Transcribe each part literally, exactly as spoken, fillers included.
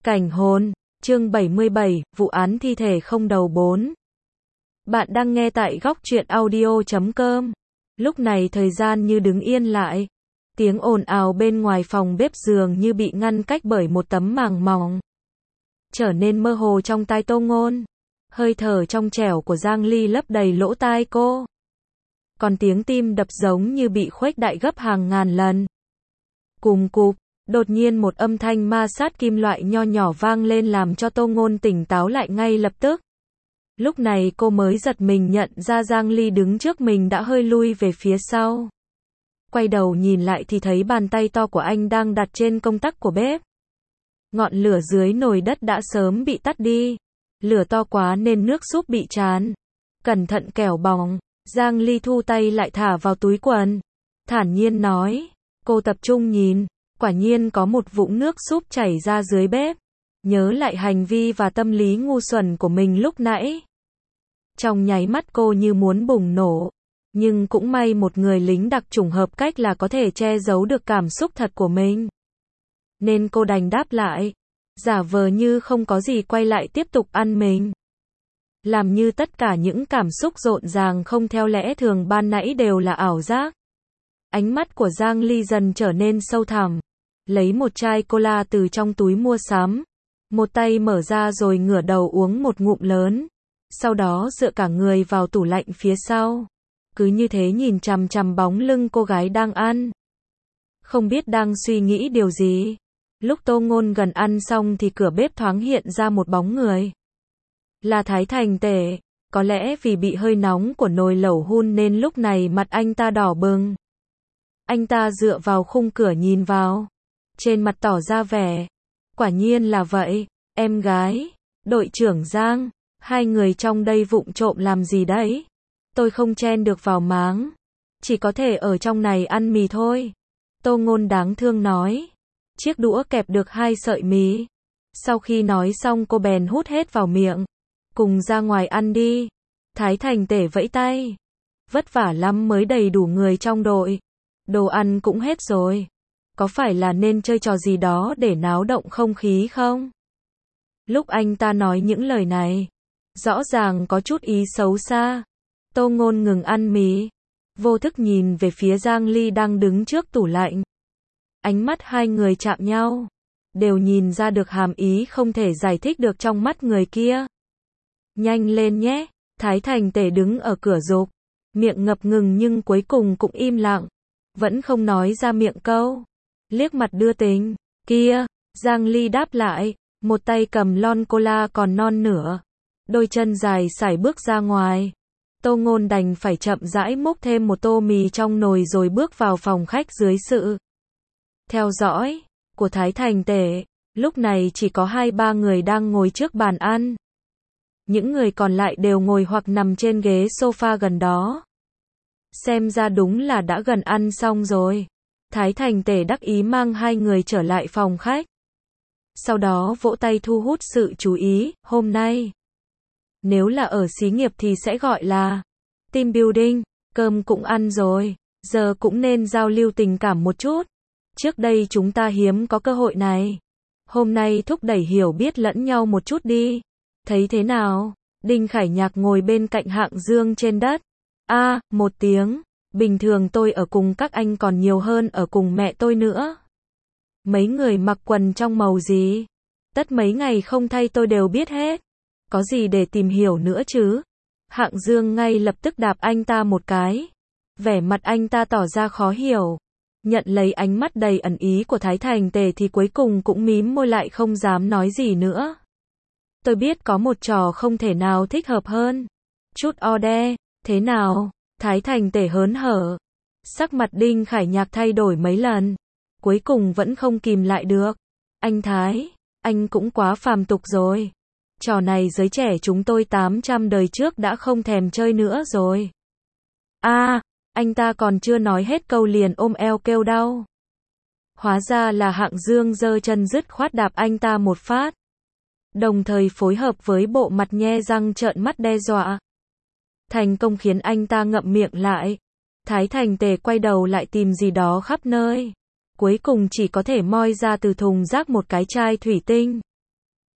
Cảnh hồn, chương bảy mươi bảy, vụ án thi thể không đầu bốn. Bạn đang nghe tại góc truyện audio chấm com. Lúc này thời gian như đứng yên lại. Tiếng ồn ào bên ngoài phòng bếp dường như bị ngăn cách bởi một tấm màng mỏng. Trở nên mơ hồ trong tai Tô Ngôn. Hơi thở trong trẻo của Giang Ly lấp đầy lỗ tai cô. Còn tiếng tim đập giống như bị khuếch đại gấp hàng ngàn lần. Cùm cụp. Đột nhiên một âm thanh ma sát kim loại nho nhỏ vang lên làm cho Tô Ngôn tỉnh táo lại ngay lập tức. Lúc này cô mới giật mình nhận ra Giang Ly đứng trước mình đã hơi lui về phía sau. Quay đầu nhìn lại thì thấy bàn tay to của anh đang đặt trên công tắc của bếp. Ngọn lửa dưới nồi đất đã sớm bị tắt đi. Lửa to quá nên nước súp bị tràn. Cẩn thận kẻo bỏng. Giang Ly thu tay lại thả vào túi quần. Thản nhiên nói. Cô tập trung nhìn. Quả nhiên có một vũng nước súp chảy ra dưới bếp. Nhớ lại hành vi và tâm lý ngu xuẩn của mình lúc nãy. Trong nháy mắt cô như muốn bùng nổ. Nhưng cũng may một người lính đặc chủng hợp cách là có thể che giấu được cảm xúc thật của mình. Nên cô đành đáp lại. Giả vờ như không có gì quay lại tiếp tục ăn mình. Làm như tất cả những cảm xúc rộn ràng không theo lẽ thường ban nãy đều là ảo giác. Ánh mắt của Giang Ly dần trở nên sâu thẳm. Lấy một chai cola từ trong túi mua sắm. Một tay mở ra rồi ngửa đầu uống một ngụm lớn. Sau đó dựa cả người vào tủ lạnh phía sau. Cứ như thế nhìn chằm chằm bóng lưng cô gái đang ăn. Không biết đang suy nghĩ điều gì. Lúc Tô Ngôn gần ăn xong thì cửa bếp thoáng hiện ra một bóng người. Là Thái Thành Tể. Có lẽ vì bị hơi nóng của nồi lẩu hun nên lúc này mặt anh ta đỏ bừng. Anh ta dựa vào khung cửa nhìn vào. Trên mặt tỏ ra vẻ. Quả nhiên là vậy. Em gái. Đội trưởng Giang. Hai người trong đây vụng trộm làm gì đấy? Tôi không chen được vào máng. Chỉ có thể ở trong này ăn mì thôi. Tô Ngôn đáng thương nói. Chiếc đũa kẹp được hai sợi mì. Sau khi nói xong cô bèn hút hết vào miệng. Cùng ra ngoài ăn đi. Thái Thành Tể vẫy tay. Vất vả lắm mới đầy đủ người trong đội. Đồ ăn cũng hết rồi. Có phải là nên chơi trò gì đó để náo động không khí không? Lúc anh ta nói những lời này, rõ ràng có chút ý xấu xa. Tô Ngôn ngừng ăn mì, vô thức nhìn về phía Giang Ly đang đứng trước tủ lạnh. Ánh mắt hai người chạm nhau, đều nhìn ra được hàm ý không thể giải thích được trong mắt người kia. Nhanh lên nhé, Thái Thành Tể đứng ở cửa giục, miệng ngập ngừng nhưng cuối cùng cũng im lặng. Vẫn không nói ra miệng câu. Liếc mặt đưa tình. Kia, Giang Ly đáp lại. Một tay cầm lon cola còn non nửa. Đôi chân dài sải bước ra ngoài. Tô Ngôn đành phải chậm rãi múc thêm một tô mì trong nồi rồi bước vào phòng khách dưới sự theo dõi của Thái Thành Tể. Lúc này chỉ có hai ba người đang ngồi trước bàn ăn. Những người còn lại đều ngồi hoặc nằm trên ghế sofa gần đó. Xem ra đúng là đã gần ăn xong rồi. Thái Thành Tể đắc ý mang hai người trở lại phòng khách. Sau đó vỗ tay thu hút sự chú ý, hôm nay. Nếu là ở xí nghiệp thì sẽ gọi là team building, cơm cũng ăn rồi, giờ cũng nên giao lưu tình cảm một chút. Trước đây chúng ta hiếm có cơ hội này. Hôm nay thúc đẩy hiểu biết lẫn nhau một chút đi. Thấy thế nào? Đinh Khải Nhạc ngồi bên cạnh Hạng Dương trên đất. A, à, một tiếng. Bình thường tôi ở cùng các anh còn nhiều hơn ở cùng mẹ tôi nữa. Mấy người mặc quần trong màu gì? Tất mấy ngày không thay tôi đều biết hết. Có gì để tìm hiểu nữa chứ? Hạng Dương ngay lập tức đạp anh ta một cái. Vẻ mặt anh ta tỏ ra khó hiểu. Nhận lấy ánh mắt đầy ẩn ý của Thái Thành Tể thì cuối cùng cũng mím môi lại không dám nói gì nữa. Tôi biết có một trò không thể nào thích hợp hơn. Chút order, thế nào? Thái Thành Tể hớn hở. Sắc mặt Đinh Khải Nhạc thay đổi mấy lần. Cuối cùng vẫn không kìm lại được. Anh Thái, anh cũng quá phàm tục rồi. Trò này giới trẻ chúng tôi tám trăm đời trước đã không thèm chơi nữa rồi. A, à, anh ta còn chưa nói hết câu liền ôm eo kêu đau. Hóa ra là Hạng Dương giơ chân dứt khoát đạp anh ta một phát. Đồng thời phối hợp với bộ mặt nhe răng trợn mắt đe dọa. Thành công khiến anh ta ngậm miệng lại. Thái Thành Tể quay đầu lại tìm gì đó khắp nơi. Cuối cùng chỉ có thể moi ra từ thùng rác một cái chai thủy tinh.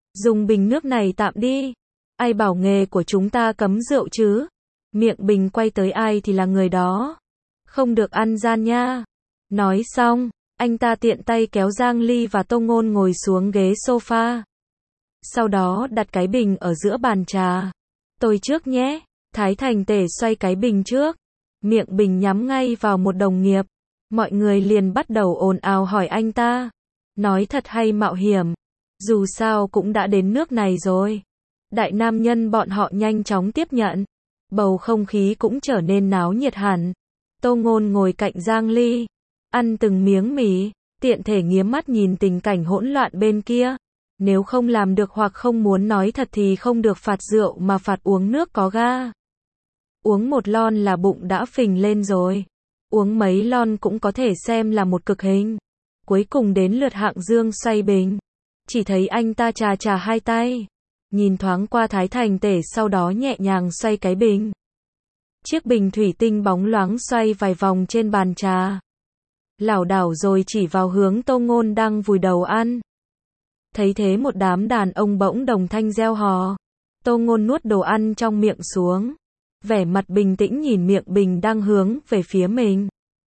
Dùng bình nước này tạm đi. Ai bảo nghề của chúng ta cấm rượu chứ? Miệng bình quay tới ai thì là người đó. Không được ăn gian nha. Nói xong, anh ta tiện tay kéo Giang Ly và Tô Ngôn ngồi xuống ghế sofa. Sau đó đặt cái bình ở giữa bàn trà. Tôi trước nhé. Thái Thành Tể xoay cái bình trước. Miệng bình nhắm ngay vào một đồng nghiệp. Mọi người liền bắt đầu ồn ào hỏi anh ta. Nói thật hay mạo hiểm? Dù sao cũng đã đến nước này rồi. Đại nam nhân bọn họ nhanh chóng tiếp nhận. Bầu không khí cũng trở nên náo nhiệt hẳn. Tô Ngôn ngồi cạnh Giang Ly. Ăn từng miếng mì. Tiện thể nghiến mắt nhìn tình cảnh hỗn loạn bên kia. Nếu không làm được hoặc không muốn nói thật thì không được phạt rượu mà phạt uống nước có ga. Uống một lon là bụng đã phình lên rồi. Uống mấy lon cũng có thể xem là một cực hình. Cuối cùng đến lượt Hạng Dương xoay bình. Chỉ thấy anh ta chà chà hai tay. Nhìn thoáng qua Thái Thành Tể sau đó nhẹ nhàng xoay cái bình. Chiếc bình thủy tinh bóng loáng xoay vài vòng trên bàn trà. Lảo đảo rồi chỉ vào hướng Tô Ngôn đang vùi đầu ăn. Thấy thế một đám đàn ông bỗng đồng thanh reo hò. Tô Ngôn nuốt đồ ăn trong miệng xuống. Vẻ mặt bình tĩnh nhìn miệng bình đang hướng về phía mình.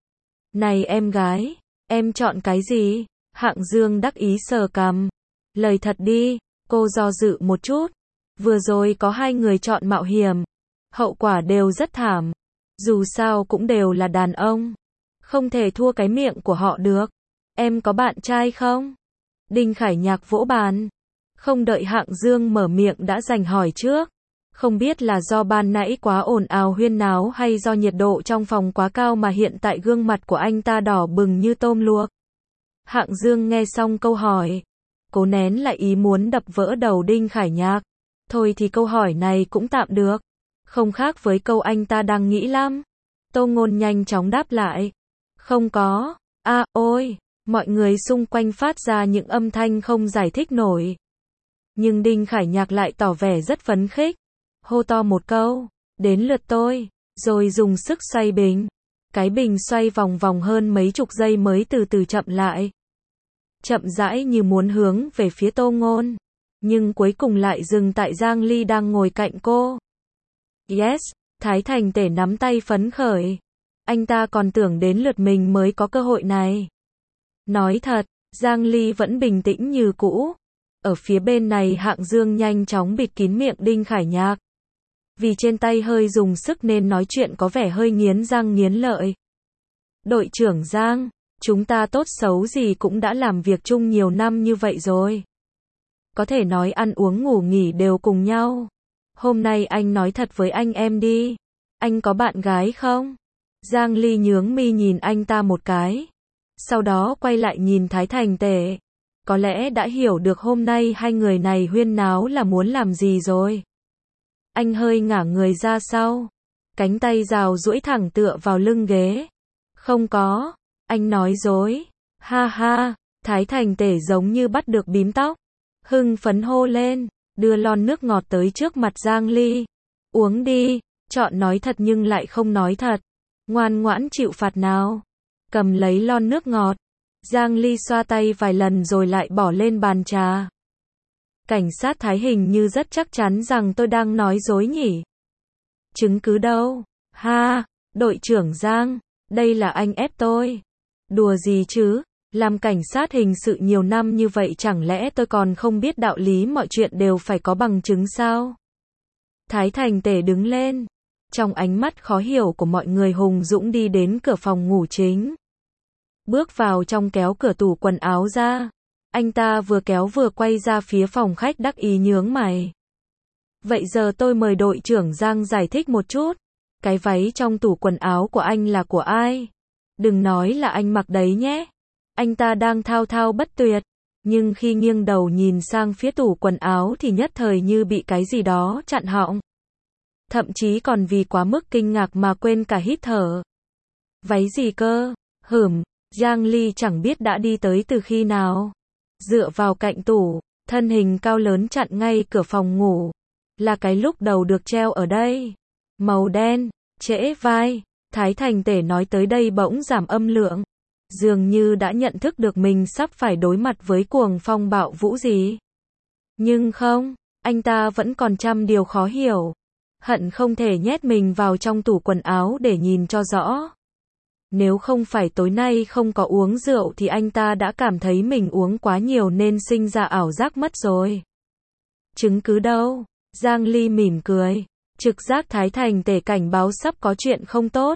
Này em gái, em chọn cái gì? Hạng Dương đắc ý sờ cằm. Lời thật đi, cô do dự một chút. Vừa rồi có hai người chọn mạo hiểm. Hậu quả đều rất thảm. Dù sao cũng đều là đàn ông. Không thể thua cái miệng của họ được. Em có bạn trai không? Đinh Khải Nhạc vỗ bàn. Không đợi Hạng Dương mở miệng đã giành hỏi trước. Không biết là do ban nãy quá ồn ào huyên náo hay do nhiệt độ trong phòng quá cao mà hiện tại gương mặt của anh ta đỏ bừng như tôm luộc. Hạng Dương nghe xong câu hỏi. Cố nén lại ý muốn đập vỡ đầu Đinh Khải Nhạc. Thôi thì câu hỏi này cũng tạm được. Không khác với câu anh ta đang nghĩ lắm. Tô Ngôn nhanh chóng đáp lại. Không có. À ôi. Mọi người xung quanh phát ra những âm thanh không giải thích nổi. Nhưng Đinh Khải Nhạc lại tỏ vẻ rất phấn khích. Hô to một câu. Đến lượt tôi. Rồi dùng sức xoay bình. Cái bình xoay vòng vòng hơn mấy chục giây mới từ từ chậm lại. Chậm rãi như muốn hướng về phía Tô Ngôn. Nhưng cuối cùng lại dừng tại Giang Ly đang ngồi cạnh cô. Yes. Thái Thành Tể nắm tay phấn khởi. Anh ta còn tưởng đến lượt mình mới có cơ hội này. Nói thật, Giang Ly vẫn bình tĩnh như cũ. Ở phía bên này Hạng Dương nhanh chóng bịt kín miệng Đinh Khải Nhạc. Vì trên tay hơi dùng sức nên nói chuyện có vẻ hơi nghiến răng nghiến lợi. Đội trưởng Giang, chúng ta tốt xấu gì cũng đã làm việc chung nhiều năm như vậy rồi. Có thể nói ăn uống ngủ nghỉ đều cùng nhau. Hôm nay anh nói thật với anh em đi. Anh có bạn gái không? Giang Ly nhướng mi nhìn anh ta một cái. Sau đó quay lại nhìn Thái Thành Tể. Có lẽ đã hiểu được hôm nay hai người này huyên náo là muốn làm gì rồi. Anh hơi ngả người ra sau. Cánh tay rào duỗi thẳng tựa vào lưng ghế. Không có. Anh nói dối. Ha ha. Thái Thành Tể giống như bắt được bím tóc. Hưng phấn hô lên. Đưa lon nước ngọt tới trước mặt Giang Ly. Uống đi. Chọn nói thật nhưng lại không nói thật. Ngoan ngoãn chịu phạt nào. Cầm lấy lon nước ngọt. Giang Ly xoa tay vài lần rồi lại bỏ lên bàn trà. Cảnh sát Thái hình như rất chắc chắn rằng tôi đang nói dối nhỉ. Chứng cứ đâu? Ha, đội trưởng Giang, đây là anh ép tôi. Đùa gì chứ, làm cảnh sát hình sự nhiều năm như vậy chẳng lẽ tôi còn không biết đạo lý mọi chuyện đều phải có bằng chứng sao? Thái Thành Tể đứng lên. Trong ánh mắt khó hiểu của mọi người hùng dũng đi đến cửa phòng ngủ chính. Bước vào trong kéo cửa tủ quần áo ra. Anh ta vừa kéo vừa quay ra phía phòng khách đắc ý nhướng mày. Vậy giờ tôi mời đội trưởng Giang giải thích một chút. Cái váy trong tủ quần áo của anh là của ai? Đừng nói là anh mặc đấy nhé. Anh ta đang thao thao bất tuyệt. Nhưng khi nghiêng đầu nhìn sang phía tủ quần áo thì nhất thời như bị cái gì đó chặn họng. Thậm chí còn vì quá mức kinh ngạc mà quên cả hít thở. Váy gì cơ? Hửm, Giang Ly chẳng biết đã đi tới từ khi nào. Dựa vào cạnh tủ, thân hình cao lớn chặn ngay cửa phòng ngủ. Là cái lúc đầu được treo ở đây. Màu đen, trễ vai. Thái Thành Tể nói tới đây bỗng giảm âm lượng. Dường như đã nhận thức được mình sắp phải đối mặt với cuồng phong bạo vũ gì. Nhưng không, anh ta vẫn còn trăm điều khó hiểu. Hận không thể nhét mình vào trong tủ quần áo để nhìn cho rõ. Nếu không phải tối nay không có uống rượu thì anh ta đã cảm thấy mình uống quá nhiều nên sinh ra ảo giác mất rồi. Chứng cứ đâu? Giang Ly mỉm cười. Trực giác Thái Thành Tể cảnh báo sắp có chuyện không tốt.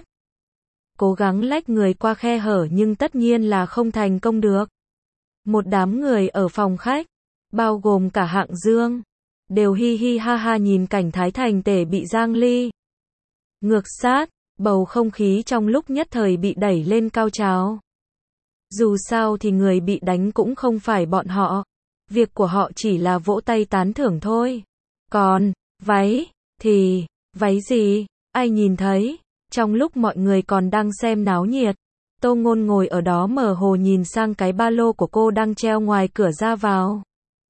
Cố gắng lách người qua khe hở nhưng tất nhiên là không thành công được. Một đám người ở phòng khách, bao gồm cả Hạng Dương, đều hi hi ha ha nhìn cảnh Thái Thành Tể bị Giang Ly ngược sát, bầu không khí trong lúc nhất thời bị đẩy lên cao trào. Dù sao thì người bị đánh cũng không phải bọn họ, việc của họ chỉ là vỗ tay tán thưởng thôi. Còn, váy, thì, váy gì, ai nhìn thấy? Trong lúc mọi người còn đang xem náo nhiệt, Tô Ngôn ngồi ở đó mơ hồ nhìn sang cái ba lô của cô đang treo ngoài cửa ra vào.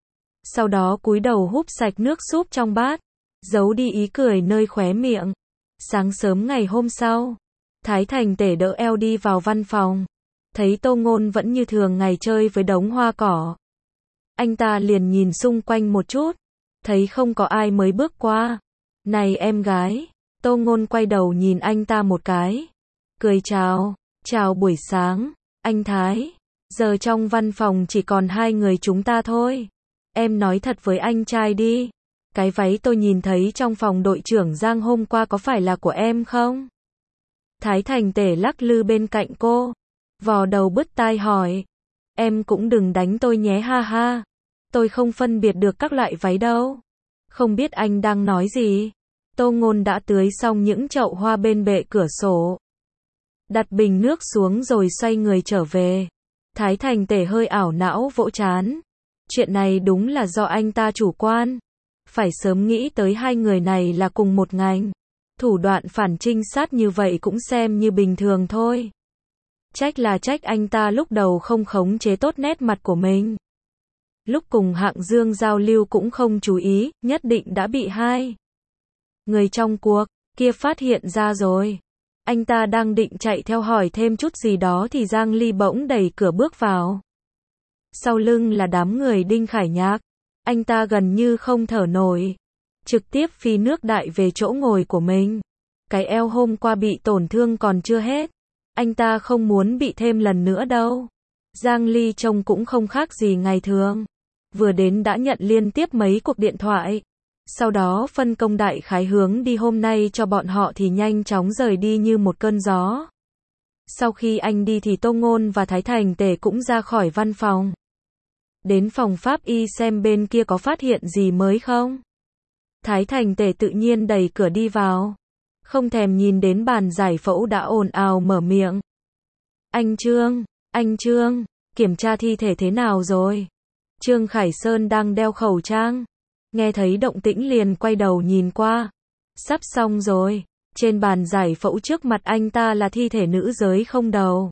Sau đó cúi đầu húp sạch nước súp trong bát, giấu đi ý cười nơi khóe miệng. Sáng sớm ngày hôm sau, Thái Thành Tể đỡ eo đi vào văn phòng, thấy Tô Ngôn vẫn như thường ngày chơi với đống hoa cỏ. Anh ta liền nhìn xung quanh một chút, thấy không có ai mới bước qua. Này em gái, Tô Ngôn quay đầu nhìn anh ta một cái, cười chào, chào buổi sáng, anh Thái, giờ trong văn phòng chỉ còn hai người chúng ta thôi. Em nói thật với anh trai đi, cái váy tôi nhìn thấy trong phòng đội trưởng Giang hôm qua có phải là của em không? Thái Thành Tể lắc lư bên cạnh cô, vò đầu bứt tai hỏi, em cũng đừng đánh tôi nhé ha ha, tôi không phân biệt được các loại váy đâu. Không biết anh đang nói gì? Tô Ngôn đã tưới xong những chậu hoa bên bệ cửa sổ, đặt bình nước xuống rồi xoay người trở về. Thái Thành Tể hơi ảo não vỗ trán. Chuyện này đúng là do anh ta chủ quan. Phải sớm nghĩ tới hai người này là cùng một ngành. Thủ đoạn phản trinh sát như vậy cũng xem như bình thường thôi. Trách là trách anh ta lúc đầu không khống chế tốt nét mặt của mình. Lúc cùng Hạng Dương giao lưu cũng không chú ý, nhất định đã bị hai người trong cuộc kia phát hiện ra rồi. Anh ta đang định chạy theo hỏi thêm chút gì đó thì Giang Ly bỗng đẩy cửa bước vào. Sau lưng là đám người Đinh Khải Nhạc. Anh ta gần như không thở nổi, trực tiếp phi nước đại về chỗ ngồi của mình. Cái eo hôm qua bị tổn thương còn chưa hết, anh ta không muốn bị thêm lần nữa đâu. Giang Ly trông cũng không khác gì ngày thường. Vừa đến đã nhận liên tiếp mấy cuộc điện thoại. Sau đó phân công đại khái hướng đi hôm nay cho bọn họ thì nhanh chóng rời đi như một cơn gió. Sau khi anh đi thì Tô Ngôn và Thái Thành Tể cũng ra khỏi văn phòng. Đến phòng pháp y xem bên kia có phát hiện gì mới không. Thái Thành Tể tự nhiên đẩy cửa đi vào, không thèm nhìn đến bàn giải phẫu đã ồn ào mở miệng. Anh Trương, anh Trương, kiểm tra thi thể thế nào rồi? Trương Khải Sơn đang đeo khẩu trang, nghe thấy động tĩnh liền quay đầu nhìn qua. Sắp xong rồi. Trên bàn giải phẫu trước mặt anh ta là thi thể nữ giới không đầu.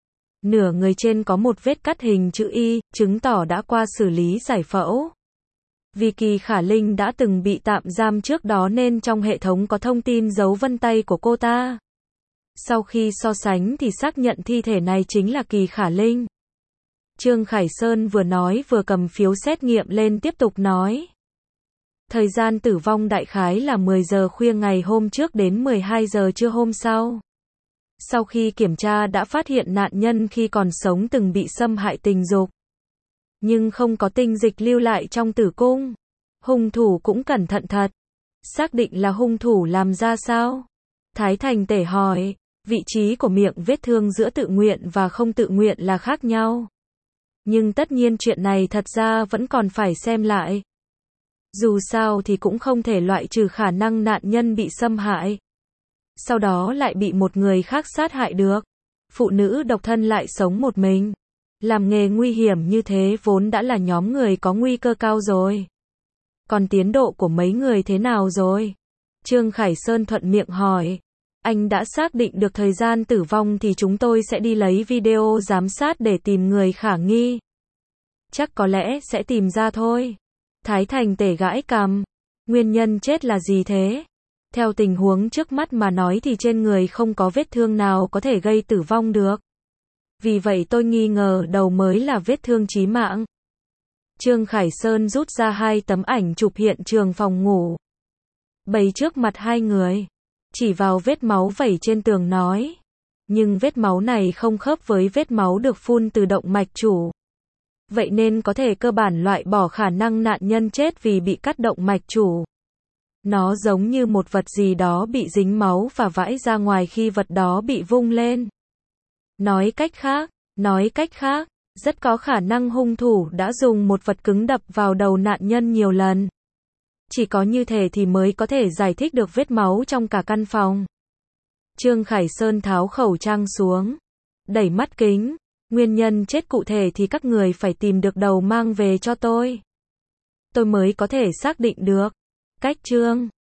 Nửa người trên có một vết cắt hình chữ Y, chứng tỏ đã qua xử lý giải phẫu. Vì Kỳ Khả Linh đã từng bị tạm giam trước đó nên trong hệ thống có thông tin dấu vân tay của cô ta. Sau khi so sánh thì xác nhận thi thể này chính là Kỳ Khả Linh. Trương Khải Sơn vừa nói vừa cầm phiếu xét nghiệm lên tiếp tục nói. Thời gian tử vong đại khái là mười giờ khuya ngày hôm trước đến mười hai giờ trưa hôm sau. Sau khi kiểm tra đã phát hiện nạn nhân khi còn sống từng bị xâm hại tình dục, nhưng không có tinh dịch lưu lại trong tử cung. Hung thủ cũng cẩn thận thật. Xác định là hung thủ làm ra sao? Thái Thành Tể hỏi, vị trí của miệng vết thương giữa tự nguyện và không tự nguyện là khác nhau. Nhưng tất nhiên chuyện này thật ra vẫn còn phải xem lại. Dù sao thì cũng không thể loại trừ khả năng nạn nhân bị xâm hại, sau đó lại bị một người khác sát hại được. Phụ nữ độc thân lại sống một mình, làm nghề nguy hiểm như thế vốn đã là nhóm người có nguy cơ cao rồi. Còn tiến độ của mấy người thế nào rồi? Trương Khải Sơn thuận miệng hỏi. Anh đã xác định được thời gian tử vong thì chúng tôi sẽ đi lấy video giám sát để tìm người khả nghi. Chắc có lẽ sẽ tìm ra thôi. Thái Thành Tể gãi cằm. Nguyên nhân chết là gì thế? Theo tình huống trước mắt mà nói thì trên người không có vết thương nào có thể gây tử vong được. Vì vậy tôi nghi ngờ đầu mới là vết thương chí mạng. Trương Khải Sơn rút ra hai tấm ảnh chụp hiện trường phòng ngủ. Bày trước mặt hai người. Chỉ vào vết máu vẩy trên tường nói. Nhưng vết máu này không khớp với vết máu được phun từ động mạch chủ. Vậy nên có thể cơ bản loại bỏ khả năng nạn nhân chết vì bị cắt động mạch chủ. Nó giống như một vật gì đó bị dính máu và vãi ra ngoài khi vật đó bị vung lên. Nói cách khác, nói cách khác, rất có khả năng hung thủ đã dùng một vật cứng đập vào đầu nạn nhân nhiều lần. Chỉ có như thế thì mới có thể giải thích được vết máu trong cả căn phòng. Trương Khải Sơn tháo khẩu trang xuống, đẩy mắt kính. Nguyên nhân chết cụ thể thì các người phải tìm được đầu mang về cho tôi. Tôi mới có thể xác định được. Cách Trương